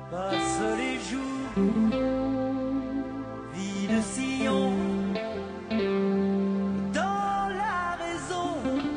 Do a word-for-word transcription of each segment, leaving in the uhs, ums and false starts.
Passe les jours, vie de sillon, dans la raison,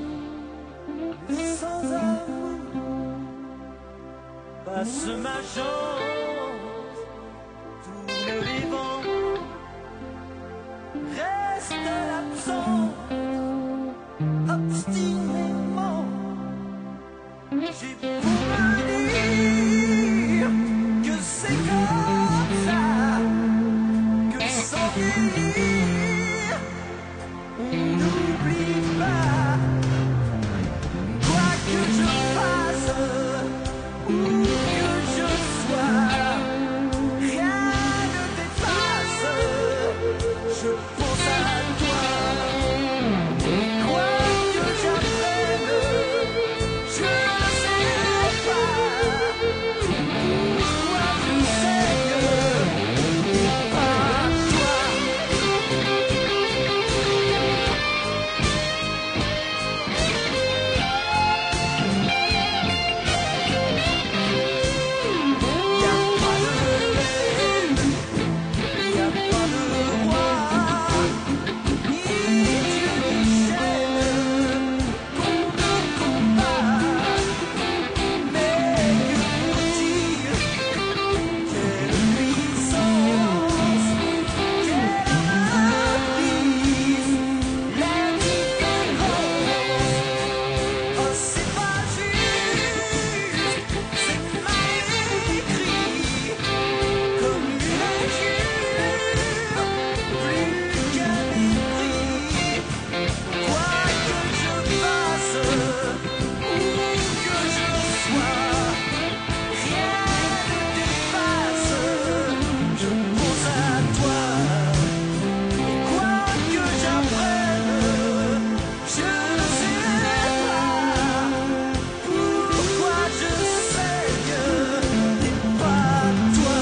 sans amour. Passe ma chance, tourne les vents, reste absent, obstinément. J'ai pour me dire que c'est comme ça, que sans vieillir, on n'oublie pas. Quoi que je fasse, où que je sois, rien ne t'efface, je pense à toi. Quoi que j'apprenne, je ne sais pas. Pourquoi je saigne, et pas toi. Y'a pas de reine, y'a pas de roi, ni Dieu ni chaîne qu'on ne combat. Mais que pour dire quelle puissance, quelle emprise, l'indifférence. Oh, c'est pas juste, c'est mal écrit, comme une injure, plus qu'un mépris. Quoi que je fasse, où que je sois, rien ne t'efface, je pense à toi. Et quoi que j'apprenne, je ne sais pas. Pourquoi je saigne, et pas toi.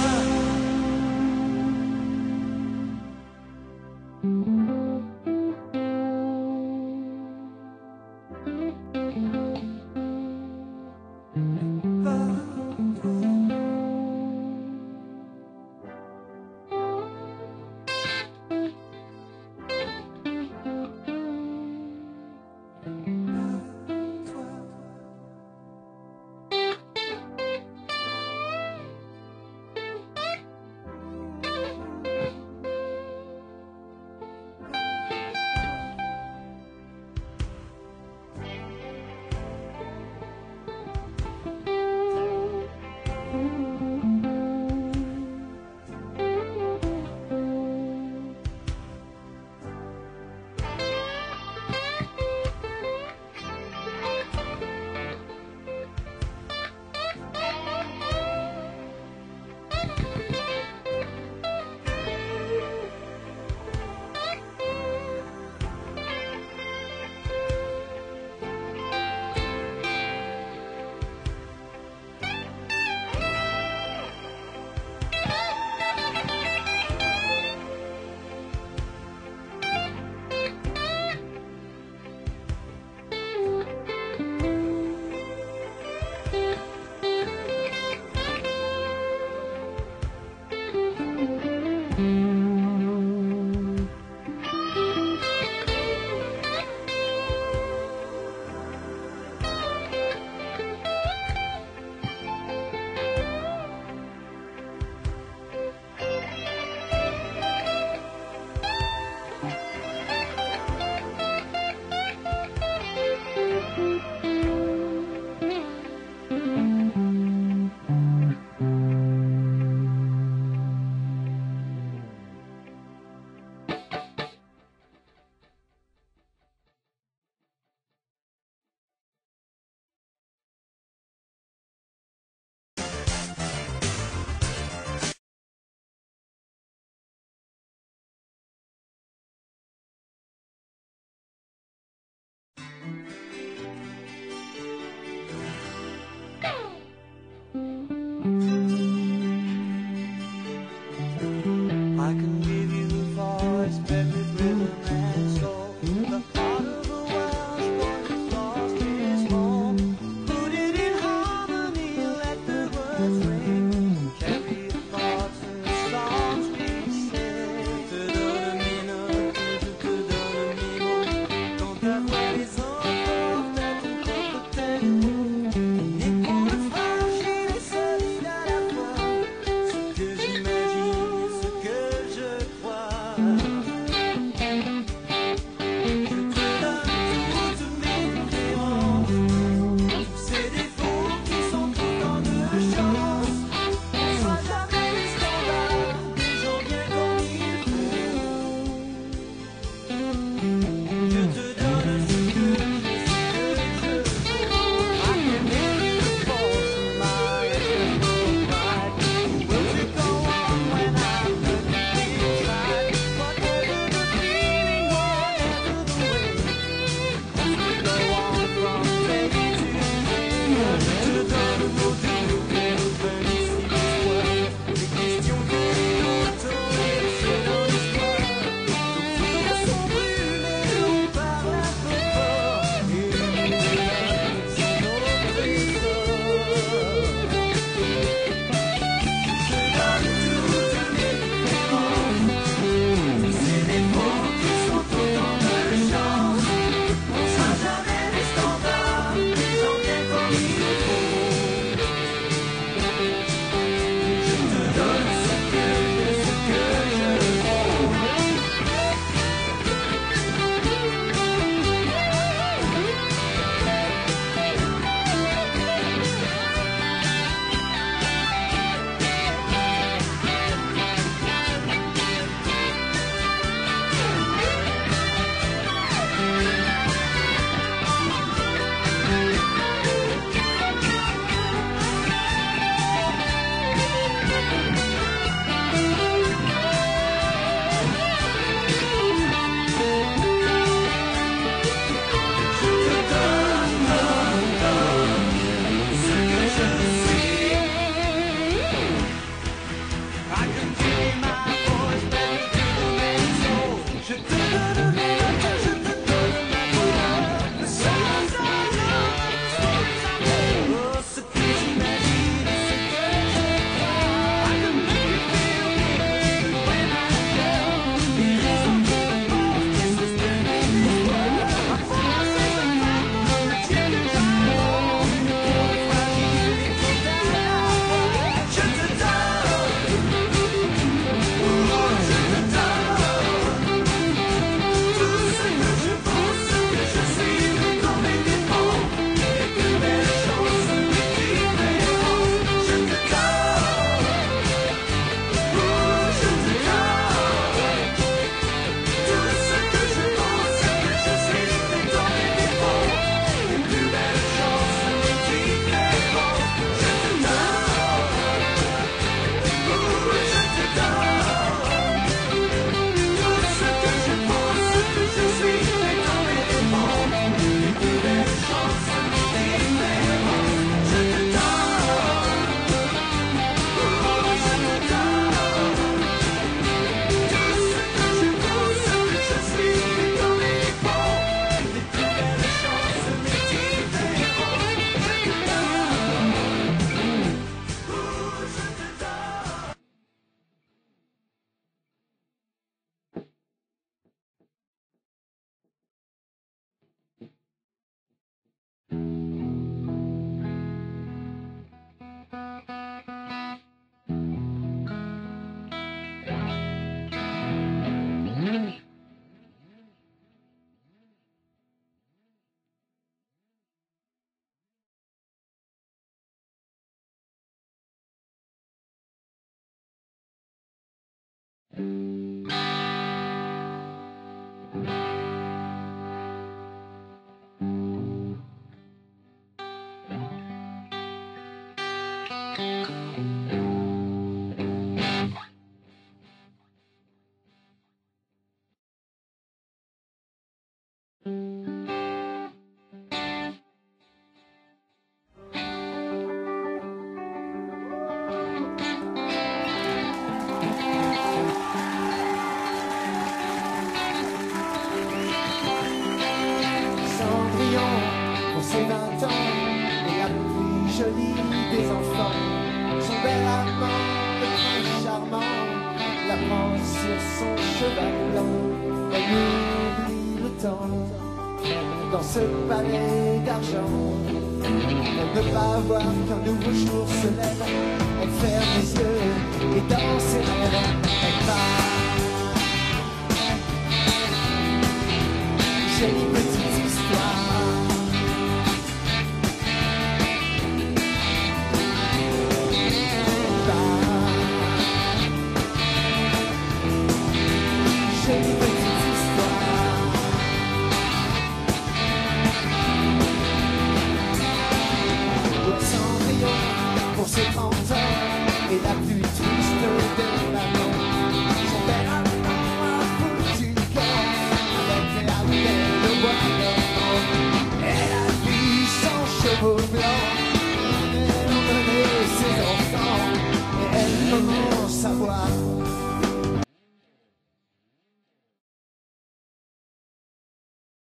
I can give you a voice, bed with rhythm and soul. The heart of a Welsh boy who lost his home. Put it in harmony, let the words ring. Carry Ses vingt ans et la plus jolie des enfants. Son bel amant, le prince charmant, la prend sur son cheval blanc. Elle oublie le temps dans ce palais d'argent. Elle ne pas voir qu'un nouveau jour se lève. Elle ferme les yeux et dans ses rêves elle part. Jolie petite histoire. Pour ses trente ans et la plus